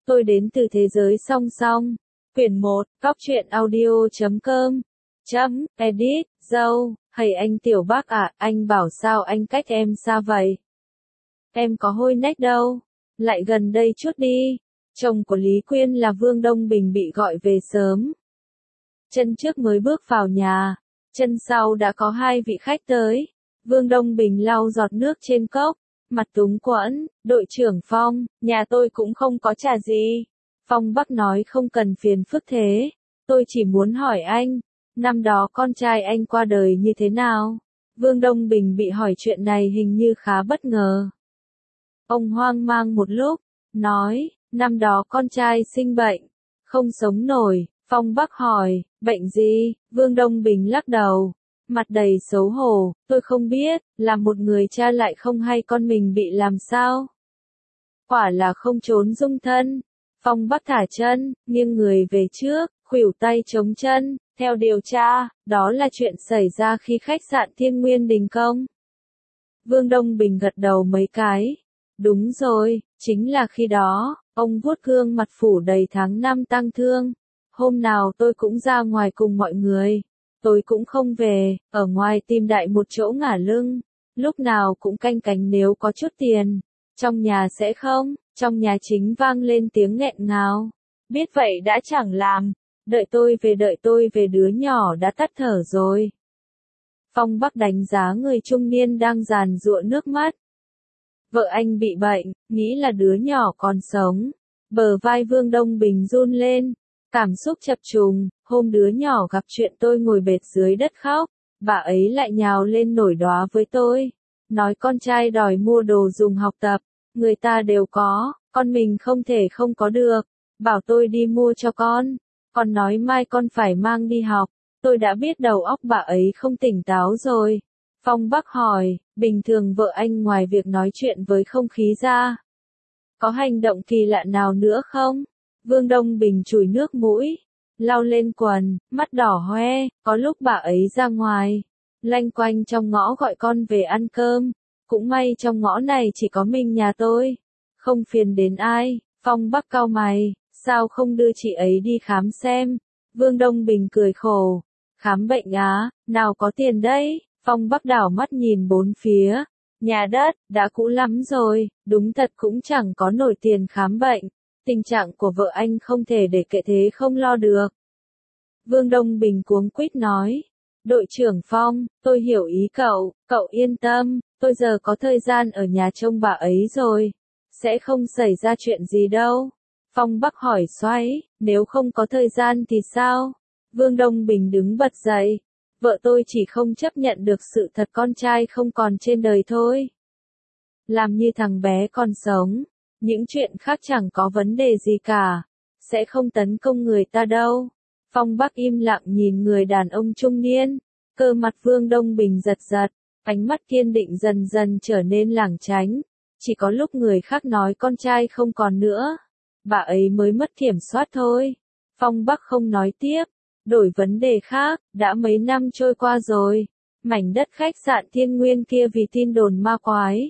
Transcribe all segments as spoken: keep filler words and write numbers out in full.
tôi đến từ thế giới song song. Quyển một, Cóc truyện audio chấm com. Chấm, edit, dâu, hay anh Tiểu Bác à, anh bảo sao anh cách em xa vậy? Em có hôi nách đâu. Lại gần đây chút đi. Chồng của Lý Quyên là Vương Đông Bình bị gọi về sớm. Chân trước mới bước vào nhà, chân sau đã có hai vị khách tới. Vương Đông Bình lau giọt nước trên cốc, mặt túng quẫn, đội trưởng Phong, nhà tôi cũng không có trà gì. Phong Bắc nói không cần phiền phức thế, tôi chỉ muốn hỏi anh, năm đó con trai anh qua đời như thế nào? Vương Đông Bình bị hỏi chuyện này hình như khá bất ngờ. Ông hoang mang một lúc, nói, năm đó con trai sinh bệnh, không sống nổi. Phong Bắc hỏi, bệnh gì? Vương Đông Bình lắc đầu, mặt đầy xấu hổ, tôi không biết, là một người cha lại không hay con mình bị làm sao. Quả là không trốn dung thân. Phong Bắc thả chân, nghiêng người về trước, khuỷu tay chống chân, theo điều tra, đó là chuyện xảy ra khi khách sạn Thiên Nguyên đình công. Vương Đông Bình gật đầu mấy cái. Đúng rồi, chính là khi đó, ông vuốt gương mặt phủ đầy tháng năm tang thương. Hôm nào tôi cũng ra ngoài cùng mọi người. Tôi cũng không về, ở ngoài tìm đại một chỗ ngả lưng. Lúc nào cũng canh cánh nếu có chút tiền. Trong nhà sẽ không, trong nhà chính vang lên tiếng nghẹn ngào. Biết vậy đã chẳng làm. Đợi tôi về đợi tôi về đứa nhỏ đã tắt thở rồi. Phong Bắc đánh giá người trung niên đang giàn giụa nước mắt. Vợ anh bị bệnh, nghĩ là đứa nhỏ còn sống. Bờ vai Vương Đông Bình run lên. Cảm xúc chập trùng, hôm đứa nhỏ gặp chuyện tôi ngồi bệt dưới đất khóc, bà ấy lại nhào lên nổi đoá với tôi. Nói con trai đòi mua đồ dùng học tập, người ta đều có, con mình không thể không có được. Bảo tôi đi mua cho con, còn nói mai con phải mang đi học. Tôi đã biết đầu óc bà ấy không tỉnh táo rồi. Phong Bắc hỏi, bình thường vợ anh ngoài việc nói chuyện với không khí ra, có hành động kỳ lạ nào nữa không? Vương Đông Bình chùi nước mũi, lau lên quần, mắt đỏ hoe, có lúc bà ấy ra ngoài, lanh quanh trong ngõ gọi con về ăn cơm, cũng may trong ngõ này chỉ có mình nhà tôi, không phiền đến ai. Phong Bắc cau mày, sao không đưa chị ấy đi khám xem? Vương Đông Bình cười khổ, khám bệnh á, nào có tiền đấy. Phong Bắc đảo mắt nhìn bốn phía, nhà đất, đã cũ lắm rồi, đúng thật cũng chẳng có nổi tiền khám bệnh. Tình trạng của vợ anh không thể để kệ thế không lo được. Vương Đông Bình cuống quýt nói. Đội trưởng Phong, tôi hiểu ý cậu, cậu yên tâm, tôi giờ có thời gian ở nhà trông bà ấy rồi. Sẽ không xảy ra chuyện gì đâu. Phong Bắc hỏi xoáy, nếu không có thời gian thì sao? Vương Đông Bình đứng bật dậy. Vợ tôi chỉ không chấp nhận được sự thật con trai không còn trên đời thôi. Làm như thằng bé còn sống. Những chuyện khác chẳng có vấn đề gì cả, sẽ không tấn công người ta đâu. Phong Bắc im lặng nhìn người đàn ông trung niên, cơ mặt Vương Đông Bình giật giật, ánh mắt kiên định dần dần trở nên lảng tránh. Chỉ có lúc người khác nói con trai không còn nữa, bà ấy mới mất kiểm soát thôi. Phong Bắc không nói tiếp, đổi vấn đề khác, đã mấy năm trôi qua rồi, mảnh đất khách sạn Thiên Nguyên kia vì tin đồn ma quái.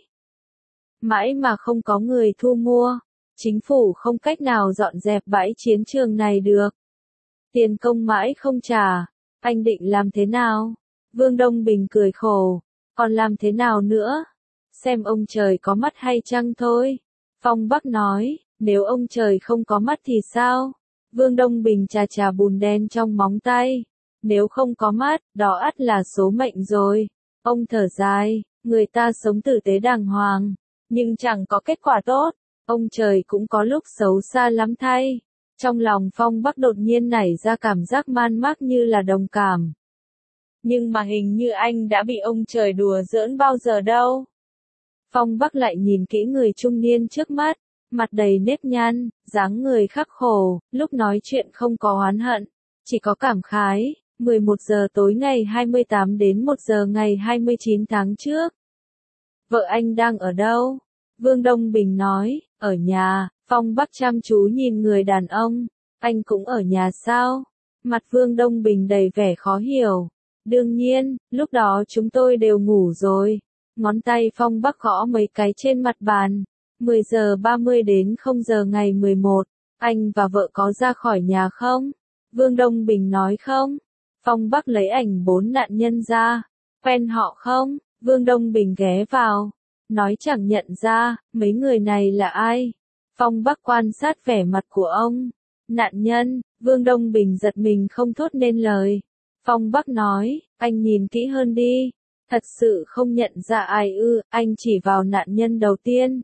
Mãi mà không có người thu mua, chính phủ không cách nào dọn dẹp bãi chiến trường này được. Tiền công mãi không trả, anh định làm thế nào? Vương Đông Bình cười khổ, còn làm thế nào nữa? Xem ông trời có mắt hay chăng thôi. Phong Bắc nói, nếu ông trời không có mắt thì sao? Vương Đông Bình chà chà bùn đen trong móng tay. Nếu không có mắt, đó ắt là số mệnh rồi. Ông thở dài, người ta sống tử tế đàng hoàng, nhưng chẳng có kết quả tốt, ông trời cũng có lúc xấu xa lắm thay. Trong lòng Phong Bắc đột nhiên nảy ra cảm giác man mác như là đồng cảm. Nhưng mà hình như anh đã bị ông trời đùa giỡn bao giờ đâu. Phong Bắc lại nhìn kỹ người trung niên trước mắt, mặt đầy nếp nhăn, dáng người khắc khổ, lúc nói chuyện không có oán hận, chỉ có cảm khái. mười một giờ tối ngày hai mươi tám đến một giờ ngày hai mươi chín tháng trước. Vợ anh đang ở đâu? Vương Đông Bình nói, ở nhà. Phong Bắc chăm chú nhìn người đàn ông, anh cũng ở nhà sao? Mặt Vương Đông Bình đầy vẻ khó hiểu. Đương nhiên, lúc đó chúng tôi đều ngủ rồi. Ngón tay Phong Bắc gõ mấy cái trên mặt bàn. mười giờ ba mươi đến không giờ ngày mười một. Anh và vợ có ra khỏi nhà không? Vương Đông Bình nói không. Phong Bắc lấy ảnh bốn nạn nhân ra. Quen họ không? Vương Đông Bình ghé vào. Nói chẳng nhận ra, mấy người này là ai? Phong Bắc quan sát vẻ mặt của ông. Nạn nhân, Vương Đông Bình giật mình không thốt nên lời. Phong Bắc nói, anh nhìn kỹ hơn đi. Thật sự không nhận ra ai ư, anh chỉ vào nạn nhân đầu tiên.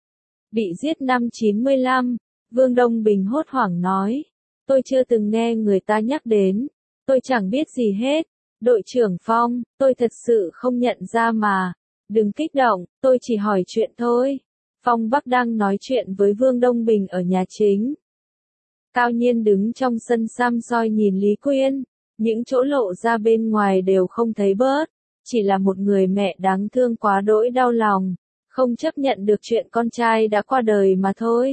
Bị giết năm chín mươi lăm, Vương Đông Bình hốt hoảng nói. Tôi chưa từng nghe người ta nhắc đến. Tôi chẳng biết gì hết. Đội trưởng Phong, tôi thật sự không nhận ra mà. Đừng kích động, tôi chỉ hỏi chuyện thôi. Phong Bắc đang nói chuyện với Vương Đông Bình ở nhà chính. Cao Nhiên đứng trong sân xăm soi nhìn Lý Quyên. Những chỗ lộ ra bên ngoài đều không thấy bớt. Chỉ là một người mẹ đáng thương quá đỗi đau lòng. Không chấp nhận được chuyện con trai đã qua đời mà thôi.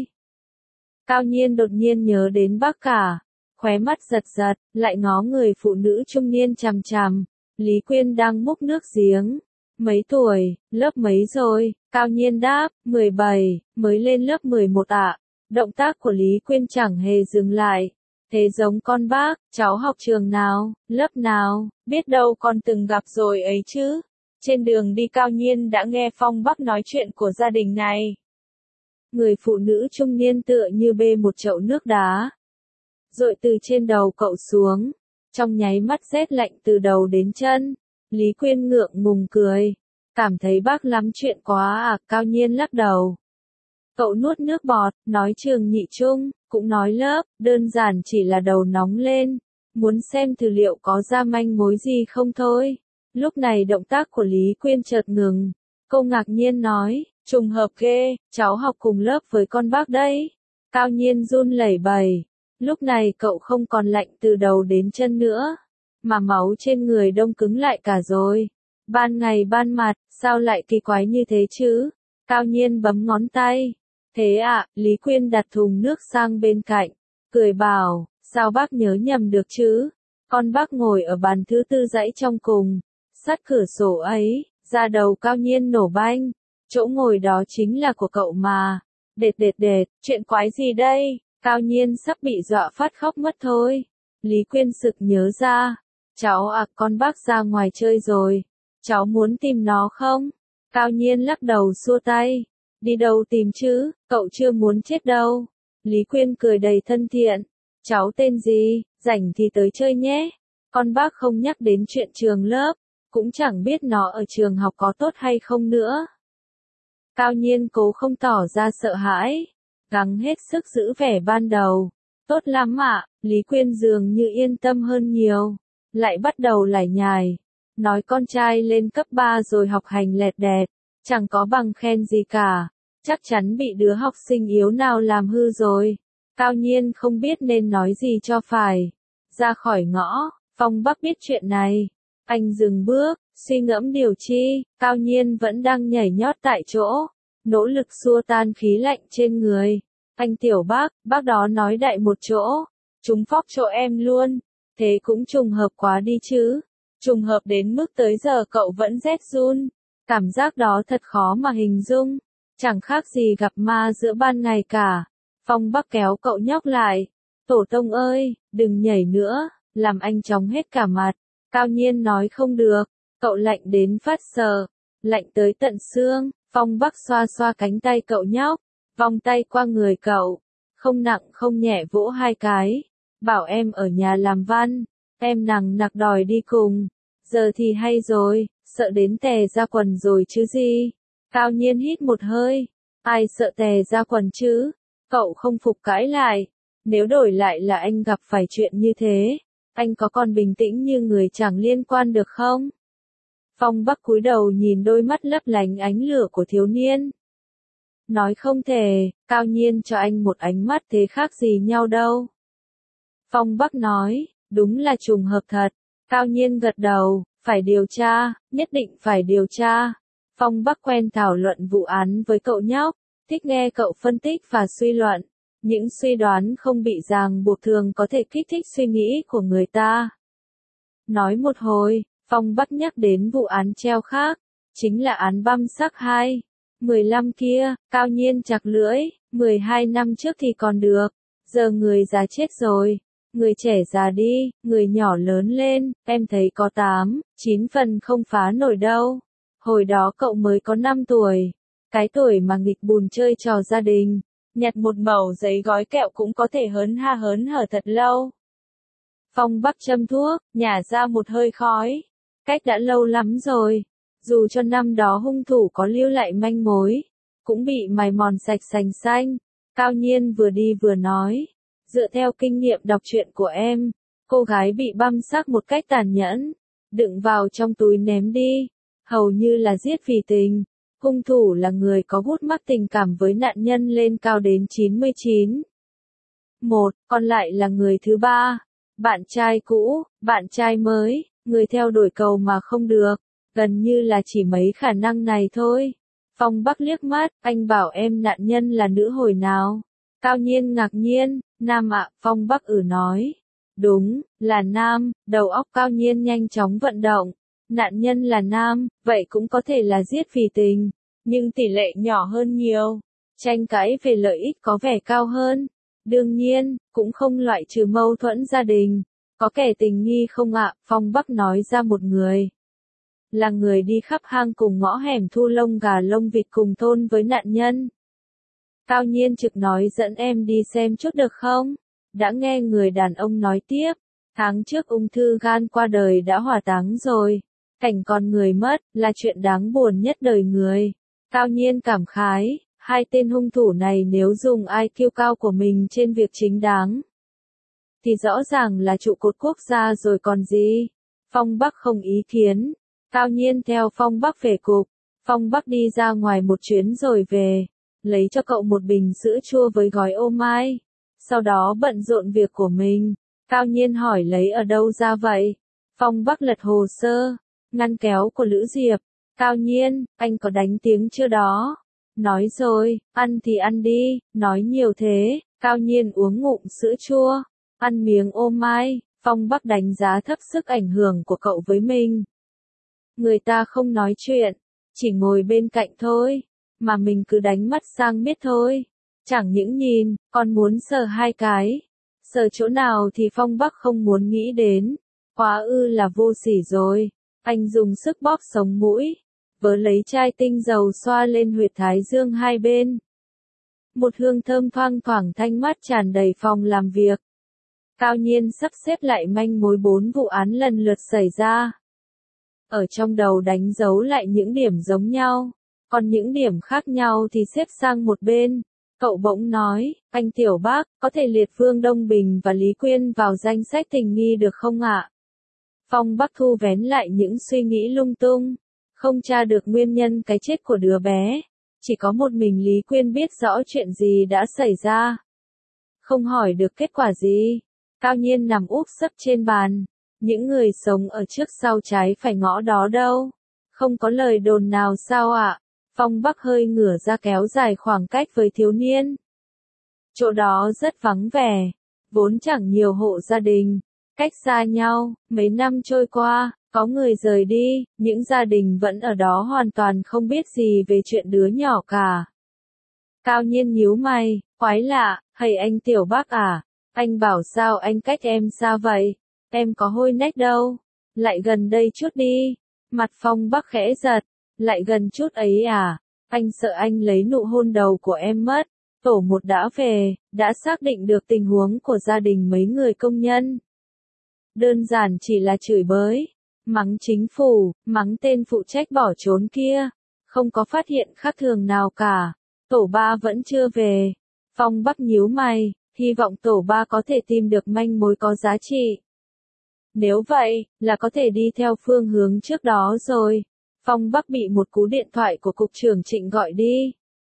Cao Nhiên đột nhiên nhớ đến bác cả. Khóe mắt giật giật, lại ngó người phụ nữ trung niên chằm chằm. Lý Quyên đang múc nước giếng. Mấy tuổi, lớp mấy rồi? Cao Nhiên đáp, mười bảy, mới lên lớp mười một ạ. Động tác của Lý Quyên chẳng hề dừng lại. Thế giống con bác, cháu học trường nào, lớp nào, biết đâu con từng gặp rồi ấy chứ. Trên đường đi Cao Nhiên đã nghe Phong Bắc nói chuyện của gia đình này. Người phụ nữ trung niên tựa như bê một chậu nước đá. Dội từ trên đầu cậu xuống. Trong nháy mắt rét lạnh từ đầu đến chân. Lý Quyên ngượng ngùng cười. Cảm thấy bác lắm chuyện quá à, Cao Nhiên lắc đầu. Cậu nuốt nước bọt, nói trường nhị trung, cũng nói lớp, đơn giản chỉ là đầu nóng lên. Muốn xem thử liệu có ra manh mối gì không thôi. Lúc này động tác của Lý Quyên chợt ngừng. Cô ngạc nhiên nói, trùng hợp ghê, cháu học cùng lớp với con bác đấy. Cao Nhiên run lẩy bẩy. Lúc này cậu không còn lạnh từ đầu đến chân nữa. Mà máu trên người đông cứng lại cả rồi. Ban ngày ban mặt, sao lại kỳ quái như thế chứ? Cao Nhiên bấm ngón tay. Thế ạ, à, Lý Quyên đặt thùng nước sang bên cạnh. Cười bảo, sao bác nhớ nhầm được chứ? Con bác ngồi ở bàn thứ tư dãy trong cùng. Sát cửa sổ ấy, da đầu Cao Nhiên nổ banh. Chỗ ngồi đó chính là của cậu mà. Đệt đệt đệt, chuyện quái gì đây? Cao Nhiên sắp bị dọa phát khóc mất thôi. Lý Quyên sực nhớ ra. Cháu à, con bác ra ngoài chơi rồi. Cháu muốn tìm nó không? Cao Nhiên lắc đầu xua tay. Đi đâu tìm chứ, cậu chưa muốn chết đâu. Lý Quyên cười đầy thân thiện. Cháu tên gì, rảnh thì tới chơi nhé. Con bác không nhắc đến chuyện trường lớp. Cũng chẳng biết nó ở trường học có tốt hay không nữa. Cao Nhiên cố không tỏ ra sợ hãi. Gắng hết sức giữ vẻ ban đầu. Tốt lắm ạ, Lý Quyên dường như yên tâm hơn nhiều. Lại bắt đầu lải nhải. Nói con trai lên cấp ba rồi học hành lẹt đẹt. Chẳng có bằng khen gì cả. Chắc chắn bị đứa học sinh yếu nào làm hư rồi. Cao Nhiên không biết nên nói gì cho phải. Ra khỏi ngõ, Phong Bắc biết chuyện này. Anh dừng bước, suy ngẫm điều chi. Cao Nhiên vẫn đang nhảy nhót tại chỗ. Nỗ lực xua tan khí lạnh trên người. Anh tiểu bác, bác đó nói đại một chỗ. Chúng phóc chỗ em luôn. Thế cũng trùng hợp quá đi chứ. Trùng hợp đến mức tới giờ cậu vẫn rét run. Cảm giác đó thật khó mà hình dung. Chẳng khác gì gặp ma giữa ban ngày cả. Phong Bắc kéo cậu nhóc lại. Tổ tông ơi, đừng nhảy nữa, làm anh chóng hết cả mặt. Cao Nhiên nói không được. Cậu lạnh đến phát sờ. Lạnh tới tận xương. Phong Bắc xoa xoa cánh tay cậu nhóc. Vòng tay qua người cậu. Không nặng không nhẹ vỗ hai cái. Bảo em ở nhà làm văn. Em nằng nặc đòi đi cùng. Giờ thì hay rồi, sợ đến tè ra quần rồi chứ gì. Cao Nhiên hít một hơi. Ai sợ tè ra quần chứ? Cậu không phục cãi lại. Nếu đổi lại là anh gặp phải chuyện như thế, anh có còn bình tĩnh như người chẳng liên quan được không? Phong Bắc cúi đầu nhìn đôi mắt lấp lánh ánh lửa của thiếu niên. Nói không thể, Cao Nhiên cho anh một ánh mắt thế khác gì nhau đâu. Phong Bắc nói, đúng là trùng hợp thật. Cao Nhiên gật đầu, phải điều tra, nhất định phải điều tra. Phong Bắc quen thảo luận vụ án với cậu nhóc, thích nghe cậu phân tích và suy luận. Những suy đoán không bị ràng buộc thường có thể kích thích suy nghĩ của người ta. Nói một hồi, Phong Bắc nhắc đến vụ án treo khác, chính là án băm xác hai. mười lăm kia, Cao Nhiên chặt lưỡi, mười hai năm trước thì còn được. Giờ người già chết rồi, người trẻ già đi, người nhỏ lớn lên, em thấy có tám, chín phần không phá nổi đâu. Hồi đó cậu mới có năm tuổi, cái tuổi mà nghịch bùn chơi trò gia đình, nhặt một mẩu giấy gói kẹo cũng có thể hớn ha hớn hở thật lâu. Phong Bắc châm thuốc, nhả ra một hơi khói. Cách đã lâu lắm rồi, dù cho năm đó hung thủ có lưu lại manh mối, cũng bị mài mòn sạch sành xanh. Cao Nhiên vừa đi vừa nói, dựa theo kinh nghiệm đọc truyện của em, cô gái bị băm xác một cách tàn nhẫn, đựng vào trong túi ném đi, hầu như là giết vì tình. Hung thủ là người có gút mắc tình cảm với nạn nhân lên cao đến chín mươi chín. Một, còn lại là người thứ ba, bạn trai cũ, bạn trai mới, người theo đuổi cầu mà không được, gần như là chỉ mấy khả năng này thôi. Phong Bắc liếc mắt, anh bảo em nạn nhân là nữ hồi nào? Cao Nhiên ngạc nhiên, nam ạ, Phong Bắc ử nói. Đúng, là nam, đầu óc Cao Nhiên nhanh chóng vận động. Nạn nhân là nam, vậy cũng có thể là giết vì tình, nhưng tỷ lệ nhỏ hơn nhiều. Tranh cãi về lợi ích có vẻ cao hơn. Đương nhiên, cũng không loại trừ mâu thuẫn gia đình. Có kẻ tình nghi không ạ? Phong Bắc nói ra một người. Là người đi khắp hang cùng ngõ hẻm thu lông gà lông vịt cùng thôn với nạn nhân. Cao Nhiên trực nói dẫn em đi xem chút được không? Đã nghe người đàn ông nói tiếp. Tháng trước ung thư gan qua đời đã hỏa táng rồi. Cảnh con người mất, là chuyện đáng buồn nhất đời người. Cao Nhiên cảm khái, hai tên hung thủ này nếu dùng i kiu cao của mình trên việc chính đáng, thì rõ ràng là trụ cột quốc gia rồi còn gì. Phong Bắc không ý kiến. Cao Nhiên theo Phong Bắc về cục. Phong Bắc đi ra ngoài một chuyến rồi về, lấy cho cậu một bình sữa chua với gói ô mai. Sau đó bận rộn việc của mình. Cao Nhiên hỏi lấy ở đâu ra vậy? Phong Bắc lật hồ sơ, ngăn kéo của Lữ Diệp. Cao Nhiên, anh có đánh tiếng chưa đó? Nói rồi, ăn thì ăn đi, nói nhiều thế. Cao Nhiên uống ngụm sữa chua, ăn miếng ô mai. Phong Bắc đánh giá thấp sức ảnh hưởng của cậu với mình. Người ta không nói chuyện, chỉ ngồi bên cạnh thôi, mà mình cứ đánh mắt sang biết thôi. Chẳng những nhìn, còn muốn sờ hai cái. Sờ chỗ nào thì Phong Bắc không muốn nghĩ đến. Quá ư là vô sỉ rồi. Anh dùng sức bóp sống mũi, vớ lấy chai tinh dầu xoa lên huyệt thái dương hai bên. Một hương thơm thoang thoảng thanh mát tràn đầy phòng làm việc. Cao Nhiên sắp xếp lại manh mối bốn vụ án lần lượt xảy ra. Ở trong đầu đánh dấu lại những điểm giống nhau, còn những điểm khác nhau thì xếp sang một bên. Cậu bỗng nói, anh Tiểu Bác, có thể liệt Vương Đông Bình và Lý Quyên vào danh sách tình nghi được không ạ? Phong Bắc thu vén lại những suy nghĩ lung tung, không tra được nguyên nhân cái chết của đứa bé. Chỉ có một mình Lý Quyên biết rõ chuyện gì đã xảy ra. Không hỏi được kết quả gì. Cao Nhiên nằm úp sấp trên bàn. Những người sống ở trước sau trái phải ngõ đó đâu? Không có lời đồn nào sao ạ? Phong Bắc hơi ngửa ra kéo dài khoảng cách với thiếu niên. Chỗ đó rất vắng vẻ, vốn chẳng nhiều hộ gia đình, cách xa nhau, mấy năm trôi qua, có người rời đi, những gia đình vẫn ở đó hoàn toàn không biết gì về chuyện đứa nhỏ cả. Cao Nhiên nhíu mày, quái lạ, hay anh Tiểu Bác à? Anh bảo sao anh cách em xa vậy? Em có hôi nách đâu. Lại gần đây chút đi. Mặt Phong Bắc khẽ giật. Lại gần chút ấy à? Anh sợ anh lấy nụ hôn đầu của em mất. Tổ một đã về, đã xác định được tình huống của gia đình mấy người công nhân. Đơn giản chỉ là chửi bới, mắng chính phủ, mắng tên phụ trách bỏ trốn kia. Không có phát hiện khác thường nào cả. Tổ ba vẫn chưa về. Phong Bắc nhíu mày, hy vọng tổ ba có thể tìm được manh mối có giá trị. Nếu vậy, là có thể đi theo phương hướng trước đó rồi. Phong Bắc bị một cú điện thoại của cục trưởng Trịnh gọi đi.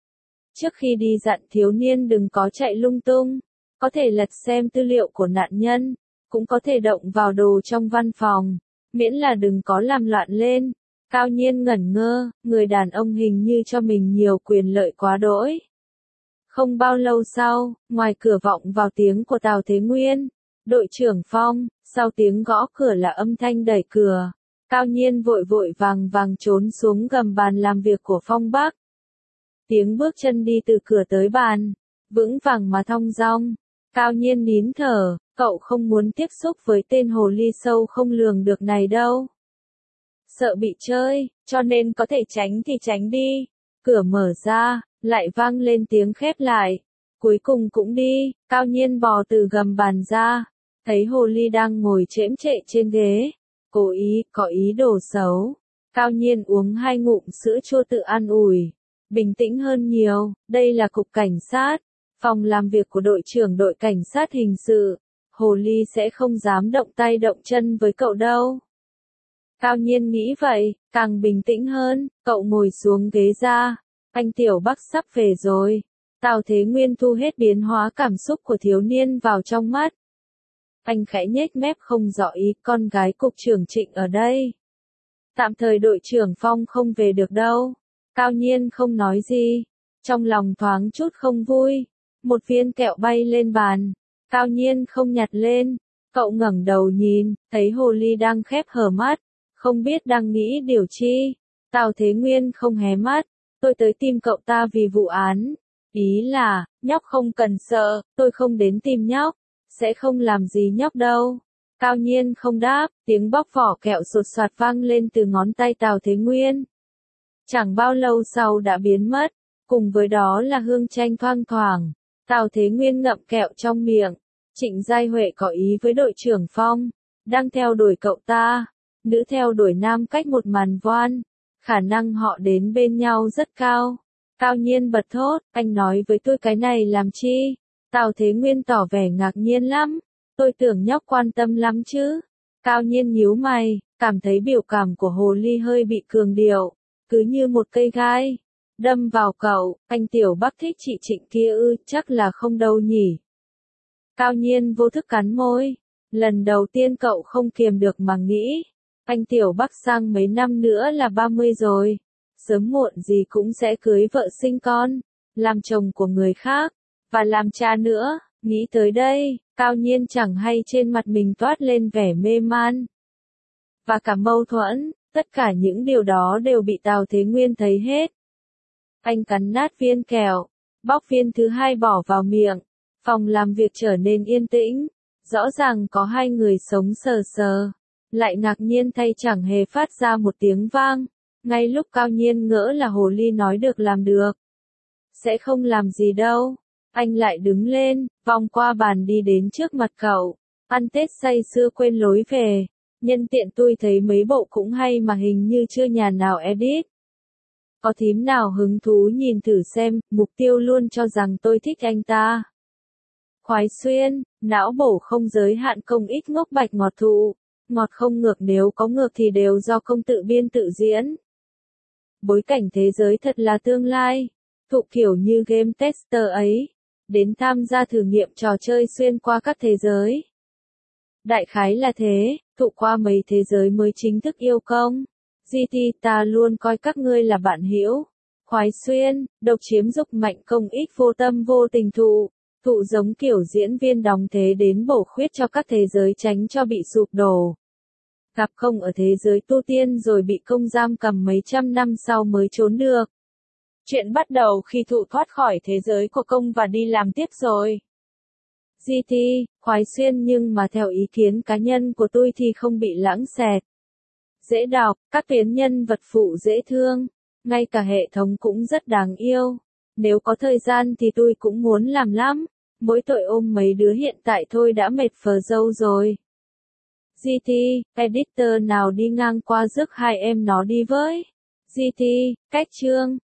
Trước khi đi dặn thiếu niên đừng có chạy lung tung, có thể lật xem tư liệu của nạn nhân, cũng có thể động vào đồ trong văn phòng, miễn là đừng có làm loạn lên. Cao Nhiên ngẩn ngơ, người đàn ông hình như cho mình nhiều quyền lợi quá đỗi. Không bao lâu sau, ngoài cửa vọng vào tiếng của Tào Thế Nguyên. Đội trưởng Phong, sau tiếng gõ cửa là âm thanh đẩy cửa. Cao Nhiên vội vội vàng vàng trốn xuống gầm bàn làm việc của Phong Bắc. Tiếng bước chân đi từ cửa tới bàn, vững vàng mà thong dong. Cao Nhiên nín thở, cậu không muốn tiếp xúc với tên hồ ly sâu không lường được này đâu. Sợ bị chơi, cho nên có thể tránh thì tránh đi. Cửa mở ra, lại vang lên tiếng khép lại. Cuối cùng cũng đi, Cao Nhiên bò từ gầm bàn ra, thấy hồ ly đang ngồi chễm chệ trên ghế, cố ý, có ý đồ xấu. Cao Nhiên uống hai ngụm sữa chua tự an ủi, bình tĩnh hơn nhiều, đây là cục cảnh sát, phòng làm việc của đội trưởng đội cảnh sát hình sự, hồ ly sẽ không dám động tay động chân với cậu đâu. Cao Nhiên nghĩ vậy, càng bình tĩnh hơn, cậu ngồi xuống ghế ra, anh Tiểu Bắc sắp về rồi. Tào Thế Nguyên thu hết biến hóa cảm xúc của thiếu niên vào trong mắt. Anh khẽ nhếch mép không rõ ý, con gái cục trưởng Trịnh ở đây. Tạm thời đội trưởng Phong không về được đâu. Cao Nhiên không nói gì, trong lòng thoáng chút không vui. Một viên kẹo bay lên bàn, Cao Nhiên không nhặt lên, cậu ngẩng đầu nhìn, thấy hồ ly đang khép hờ mắt, không biết đang nghĩ điều chi. Tào Thế Nguyên không hé mắt, tôi tới tìm cậu ta vì vụ án. Ý là, nhóc không cần sợ, tôi không đến tìm nhóc, sẽ không làm gì nhóc đâu. Cao Nhiên không đáp, tiếng bóc vỏ kẹo sột soạt vang lên từ ngón tay Tào Thế Nguyên. Chẳng bao lâu sau đã biến mất, cùng với đó là hương chanh thoang thoảng. Tào Thế Nguyên ngậm kẹo trong miệng. Trịnh Giai Huệ có ý với đội trưởng Phong, đang theo đuổi cậu ta. Nữ theo đuổi nam cách một màn voan, khả năng họ đến bên nhau rất cao. Cao Nhiên bật thốt, anh nói với tôi cái này làm chi? Tào Thế Nguyên tỏ vẻ ngạc nhiên lắm, tôi tưởng nhóc quan tâm lắm chứ. Cao Nhiên nhíu mày, cảm thấy biểu cảm của hồ ly hơi bị cường điệu, cứ như một cây gai, đâm vào cậu. Anh Tiểu Bắc thích chị Trịnh kia ư, chắc là không đâu nhỉ. Cao Nhiên vô thức cắn môi, lần đầu tiên cậu không kiềm được mà nghĩ, anh Tiểu Bắc sang mấy năm nữa là ba mươi rồi. Sớm muộn gì cũng sẽ cưới vợ sinh con, làm chồng của người khác, và làm cha nữa. Nghĩ tới đây, Cao Nhiên chẳng hay trên mặt mình toát lên vẻ mê man. Và cả mâu thuẫn, tất cả những điều đó đều bị Tào Thế Nguyên thấy hết. Anh cắn nát viên kẹo, bóc viên thứ hai bỏ vào miệng, phòng làm việc trở nên yên tĩnh, rõ ràng có hai người sống sờ sờ, lại ngạc nhiên thay chẳng hề phát ra một tiếng vang. Ngay lúc Cao Nhiên ngỡ là hồ ly nói được làm được, sẽ không làm gì đâu, anh lại đứng lên, vòng qua bàn đi đến trước mặt cậu, ăn Tết say sưa quên lối về, nhân tiện tôi thấy mấy bộ cũng hay mà hình như chưa nhà nào edit. Có thím nào hứng thú nhìn thử xem, mục tiêu luôn cho rằng tôi thích anh ta. Khoái xuyên, não bổ không giới hạn công ích ngốc bạch ngọt thụ, ngọt không ngược nếu có ngược thì đều do công tự biên tự diễn. Bối cảnh thế giới thật là tương lai, thụ kiểu như game tester ấy, đến tham gia thử nghiệm trò chơi xuyên qua các thế giới. Đại khái là thế, thụ qua mấy thế giới mới chính thức yêu công. giê tê ta luôn coi các ngươi là bạn hữu. Khoái xuyên, độc chiếm dục mạnh công ích vô tâm vô tình thụ. Thụ giống kiểu diễn viên đóng thế đến bổ khuyết cho các thế giới tránh cho bị sụp đổ. Gặp không ở thế giới tu tiên rồi bị công giam cầm mấy trăm năm sau mới trốn được. Chuyện bắt đầu khi thụ thoát khỏi thế giới của công và đi làm tiếp rồi. giê tê, khoái xuyên nhưng mà theo ý kiến cá nhân của tôi thì không bị lãng xẹt. Dễ đọc, các tuyến nhân vật phụ dễ thương, ngay cả hệ thống cũng rất đáng yêu. Nếu có thời gian thì tôi cũng muốn làm lắm, mỗi tội ôm mấy đứa hiện tại thôi đã mệt phờ dâu rồi. giê tê, editor nào đi ngang qua rước hai em nó đi với. giê tê, cách chương.